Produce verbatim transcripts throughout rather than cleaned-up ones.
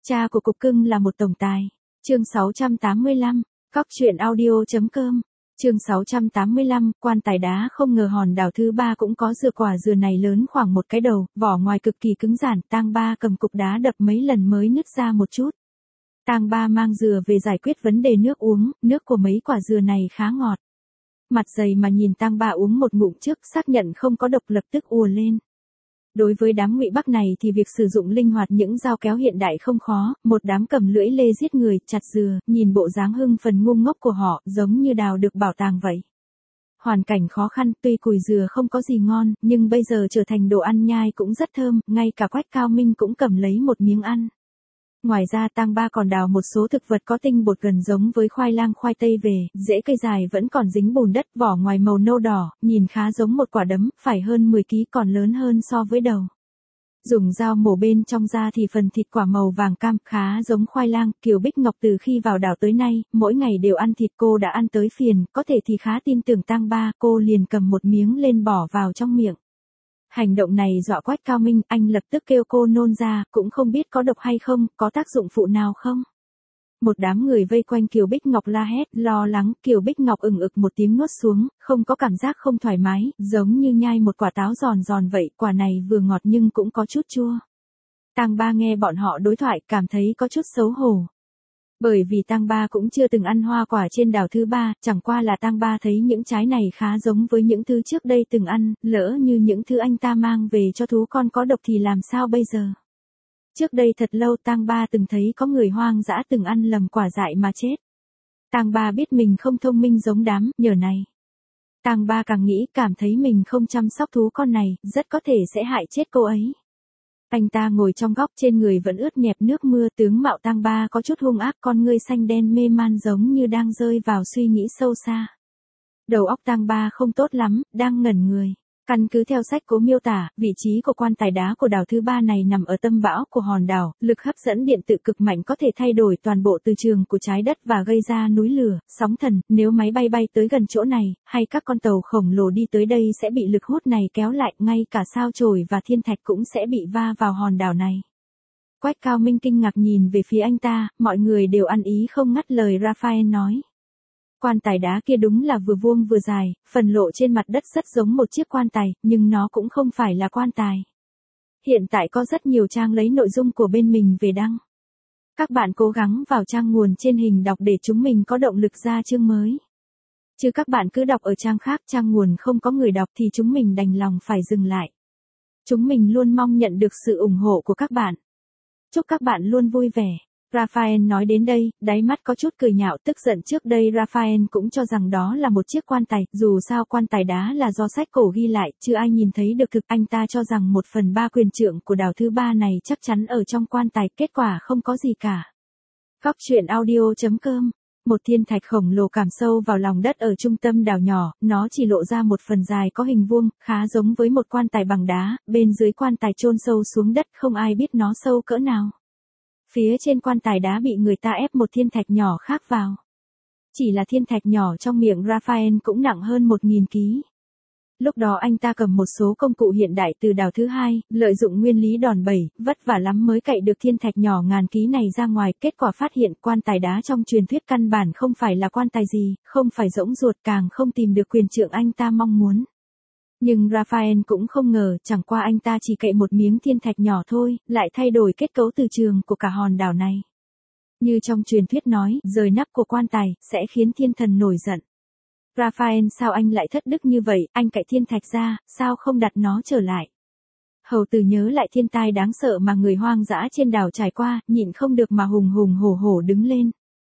Cha của cục cưng là một tổng tài. Chương sáu trăm tám mươi lăm, Cóc truyện audio.com. Chương sáu trăm tám mươi lăm, quan tài đá. Không ngờ hòn đảo thứ ba cũng có dừa. Quả dừa này lớn khoảng một cái đầu, vỏ ngoài cực kỳ cứng rắn. Tang Ba cầm cục đá đập mấy lần mới nứt ra một chút. Tang Ba mang dừa về giải quyết vấn đề nước uống, nước của mấy quả dừa này khá ngọt. Mặt dày mà nhìn Tang Ba uống một ngụm trước, xác nhận không có độc lập tức ùa lên. Đối với đám Ngụy Bắc này thì việc sử dụng linh hoạt những dao kéo hiện đại không khó, một đám cầm lưỡi lê giết người, chặt dừa, nhìn bộ dáng hưng phấn ngu ngốc của họ, giống như đào được bảo tàng vậy. Hoàn cảnh khó khăn, tuy cùi dừa không có gì ngon, nhưng bây giờ trở thành đồ ăn nhai cũng rất thơm, ngay cả Quách Cao Minh cũng cầm lấy một miếng ăn. Ngoài ra Tang Ba còn đào một số thực vật có tinh bột gần giống với khoai lang khoai tây về, rễ cây dài vẫn còn dính bùn đất, vỏ ngoài màu nâu đỏ, nhìn khá giống một quả đấm, phải hơn mười ki lô gam, còn lớn hơn so với đầu. Dùng dao mổ bên trong ra thì phần thịt quả màu vàng cam, khá giống khoai lang. Kiều Bích Ngọc từ khi vào đảo tới nay, mỗi ngày đều ăn thịt, cô đã ăn tới phiền, có thể thì khá tin tưởng Tang Ba, cô liền cầm một miếng lên bỏ vào trong miệng. Hành động này dọa Quách Cao Minh, anh lập tức kêu cô nôn ra, cũng không biết có độc hay không, có tác dụng phụ nào không. Một đám người vây quanh Kiều Bích Ngọc la hét, lo lắng. Kiều Bích Ngọc ừng ực một tiếng nuốt xuống, không có cảm giác không thoải mái, giống như nhai một quả táo giòn giòn vậy, quả này vừa ngọt nhưng cũng có chút chua. Tang Ba nghe bọn họ đối thoại, cảm thấy có chút xấu hổ. Bởi vì Tang Ba cũng chưa từng ăn hoa quả trên đảo thứ ba, chẳng qua là Tang Ba thấy những trái này khá giống với những thứ trước đây từng ăn, lỡ như những thứ anh ta mang về cho thú con có độc thì làm sao bây giờ. Trước đây thật lâu Tang Ba từng thấy có người hoang dã từng ăn lầm quả dại mà chết. Tang Ba biết mình không thông minh giống đám nhờ này. Tang Ba càng nghĩ cảm thấy mình không chăm sóc thú con này, rất có thể sẽ hại chết cô ấy. Anh ta ngồi trong góc, trên người vẫn ướt nhẹp nước mưa, tướng mạo Tang Ba có chút hung ác, con ngươi xanh đen mê man giống như đang rơi vào suy nghĩ sâu xa. Đầu óc Tang Ba không tốt lắm, đang ngẩn người. Căn cứ theo sách Cố miêu tả, vị trí của quan tài đá của đảo thứ ba này nằm ở tâm bão của hòn đảo, lực hấp dẫn điện tử cực mạnh có thể thay đổi toàn bộ từ trường của trái đất và gây ra núi lửa, sóng thần. Nếu máy bay bay tới gần chỗ này, hay các con tàu khổng lồ đi tới đây sẽ bị lực hút này kéo lại, ngay cả sao chổi và thiên thạch cũng sẽ bị va vào hòn đảo này. Quách Cao Minh kinh ngạc nhìn về phía anh ta, mọi người đều ăn ý không ngắt lời Raphael nói. Quan tài đá kia đúng là vừa vuông vừa dài, phần lộ trên mặt đất rất giống một chiếc quan tài, nhưng nó cũng không phải là quan tài. Hiện tại có rất nhiều trang lấy nội dung của bên mình về đăng. Các bạn cố gắng vào trang nguồn trên hình đọc để chúng mình có động lực ra chương mới. Chứ các bạn cứ đọc ở trang khác, trang nguồn không có người đọc thì chúng mình đành lòng phải dừng lại. Chúng mình luôn mong nhận được sự ủng hộ của các bạn. Chúc các bạn luôn vui vẻ. Raphael nói đến đây, đáy mắt có chút cười nhạo tức giận. Trước đây Raphael cũng cho rằng đó là một chiếc quan tài, dù sao quan tài đá là do sách cổ ghi lại, chưa ai nhìn thấy được thực. Anh ta cho rằng một phần ba quyền trượng của đảo thứ ba này chắc chắn ở trong quan tài, kết quả không có gì cả. Cóc truyện audio.com. Một thiên thạch khổng lồ cảm sâu vào lòng đất ở trung tâm đảo nhỏ, nó chỉ lộ ra một phần dài có hình vuông, khá giống với một quan tài bằng đá, bên dưới quan tài chôn sâu xuống đất, không ai biết nó sâu cỡ nào. Phía trên quan tài đá bị người ta ép một thiên thạch nhỏ khác vào. Chỉ là thiên thạch nhỏ trong miệng Raphael cũng nặng hơn một nghìn ki lô gam. Lúc đó anh ta cầm một số công cụ hiện đại từ đảo thứ hai, lợi dụng nguyên lý đòn bẩy, vất vả lắm mới cậy được thiên thạch nhỏ ngàn ký này ra ngoài. Kết quả phát hiện quan tài đá trong truyền thuyết căn bản không phải là quan tài gì, không phải rỗng ruột, càng không tìm được quyền trượng anh ta mong muốn. Nhưng Raphael cũng không ngờ, chẳng qua anh ta chỉ cậy một miếng thiên thạch nhỏ thôi, lại thay đổi kết cấu từ trường của cả hòn đảo này. Như trong truyền thuyết nói, rời nắp của quan tài, sẽ khiến thiên thần nổi giận. Raphael, sao anh lại thất đức như vậy, anh cậy thiên thạch ra, sao không đặt nó trở lại? Hầu Tử nhớ lại thiên tai đáng sợ mà người hoang dã trên đảo trải qua, nhịn không được mà hùng hùng hổ hổ đứng lên.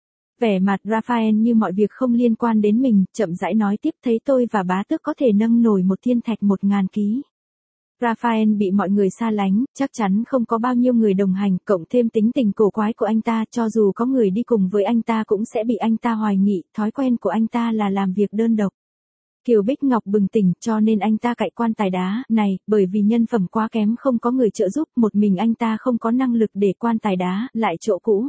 Vẻ mặt Raphael như mọi việc không liên quan đến mình, chậm rãi nói tiếp, thấy tôi và bá tước có thể nâng nổi một thiên thạch một ngàn ký. Raphael bị mọi người xa lánh, chắc chắn không có bao nhiêu người đồng hành, cộng thêm tính tình cổ quái của anh ta, cho dù có người đi cùng với anh ta cũng sẽ bị anh ta hoài nghị, thói quen của anh ta là làm việc đơn độc. Kiều Bích Ngọc bừng tỉnh, cho nên anh ta cậy quan tài đá này, bởi vì nhân phẩm quá kém không có người trợ giúp, một mình anh ta không có năng lực để quan tài đá lại chỗ cũ.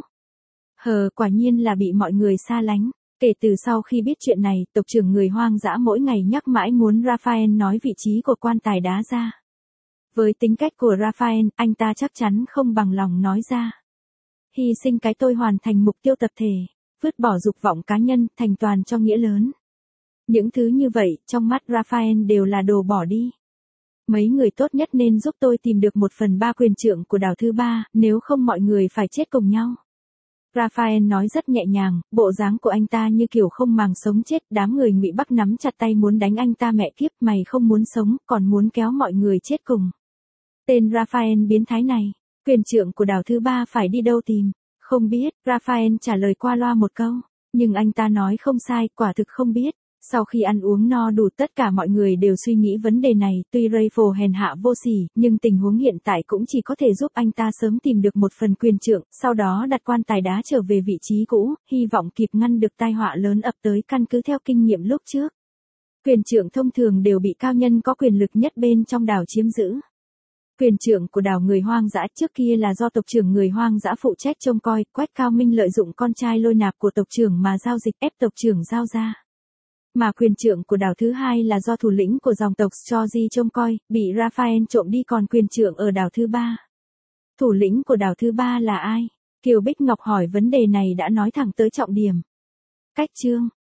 Hờ, quả nhiên là bị mọi người xa lánh. Kể từ sau khi biết chuyện này, tộc trưởng người hoang dã mỗi ngày nhắc mãi muốn Raphael nói vị trí của quan tài đá ra. Với tính cách của Raphael, anh ta chắc chắn không bằng lòng nói ra. hy sinh cái tôi hoàn thành mục tiêu tập thể, vứt bỏ dục vọng cá nhân, thành toàn cho nghĩa lớn. Những thứ như vậy, trong mắt Raphael đều là đồ bỏ đi. Mấy người tốt nhất nên giúp tôi tìm được một phần ba quyền trượng của đảo thứ ba, nếu không mọi người phải chết cùng nhau. Raphael nói rất nhẹ nhàng, bộ dáng của anh ta như kiểu không màng sống chết, đám người Ngụy Bắc nắm chặt tay muốn đánh anh ta mẹ kiếp, mày không muốn sống, còn muốn kéo mọi người chết cùng. Tên Raphael biến thái này, quyền trượng của đảo thứ ba phải đi đâu tìm? Không biết, Raphael trả lời qua loa một câu, nhưng anh ta nói không sai, quả thực không biết. Sau khi ăn uống no đủ tất cả mọi người đều suy nghĩ vấn đề này, tuy Rayford hèn hạ vô sỉ, nhưng tình huống hiện tại cũng chỉ có thể giúp anh ta sớm tìm được một phần quyền trượng, sau đó đặt quan tài đá trở về vị trí cũ, hy vọng kịp ngăn được tai họa lớn ập tới căn cứ theo kinh nghiệm lúc trước. Quyền trượng thông thường đều bị cao nhân có quyền lực nhất bên trong đảo chiếm giữ. Quyền trượng của đảo người hoang dã trước kia là do tộc trưởng người hoang dã phụ trách trông coi, Quách Cao Minh lợi dụng con trai lôi nạp của tộc trưởng mà giao dịch ép tộc trưởng giao ra. Mà quyền trượng của đảo thứ hai là do thủ lĩnh của dòng tộc Georgie trông coi, bị Raphael trộm đi còn quyền trượng ở đảo thứ ba. Thủ lĩnh của đảo thứ ba là ai? Kiều Bích Ngọc hỏi vấn đề này đã nói thẳng tới trọng điểm. Cách chương